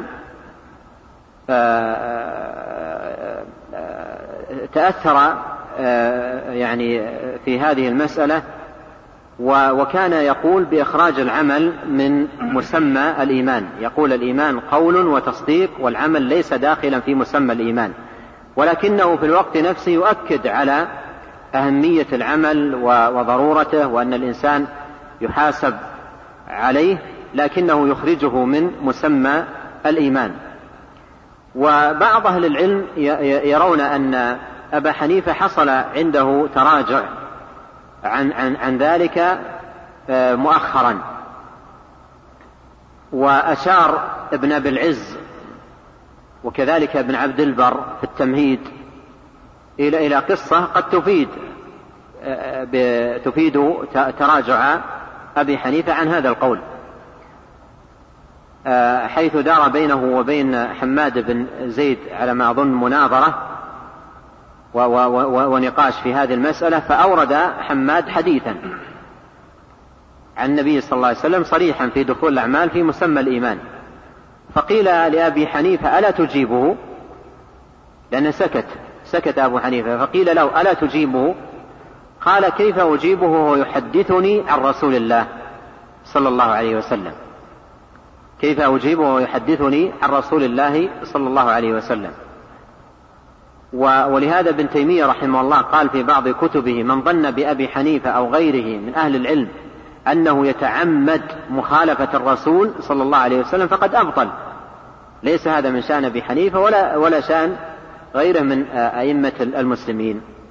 تأثر يعني في هذه المسألة، وكان يقول بإخراج العمل من مسمى الإيمان. يقول الإيمان قول وتصديق، والعمل ليس داخلا في مسمى الإيمان، ولكنه في الوقت نفسه يؤكد على أهمية العمل وضرورته، وأن الإنسان يحاسب عليه، لكنه يخرجه من مسمى الإيمان. وبعض أهل العلم يرون أن أبا حنيفة حصل عنده تراجع عن, عن, عن ذلك مؤخرا. وأشار ابن أبي العز وكذلك ابن عبد البر في التمهيد إلى إلى قصة قد تفيد تفيد تراجع أبي حنيفة عن هذا القول، حيث دار بينه وبين حماد بن زيد على ما أظن مناظرة ونقاش في هذه المسألة، فأورد حماد حديثا عن النبي صلى الله عليه وسلم صريحا في دخول الأعمال في مسمى الإيمان. فقيل لأبي حنيفة: ألا تجيبه؟ لأنه سكت فسكت أبو حنيفة، فقيل له ألا تجيبه؟ قال كيف أجيبه وهو يحدثني عن رسول الله صلى الله عليه وسلم؟ كيف أجيبه وهو يحدثني عن رسول الله صلى الله عليه وسلم؟ ولهذا ابن تيمية رحمه الله قال في بعض كتبه: من ظن بأبي حنيفة أو غيره من أهل العلم أنه يتعمد مخالفة الرسول صلى الله عليه وسلم فقد أبطل. ليس هذا من شأن أبي حنيفة ولا, ولا شأن غيره من أئمة المسلمين.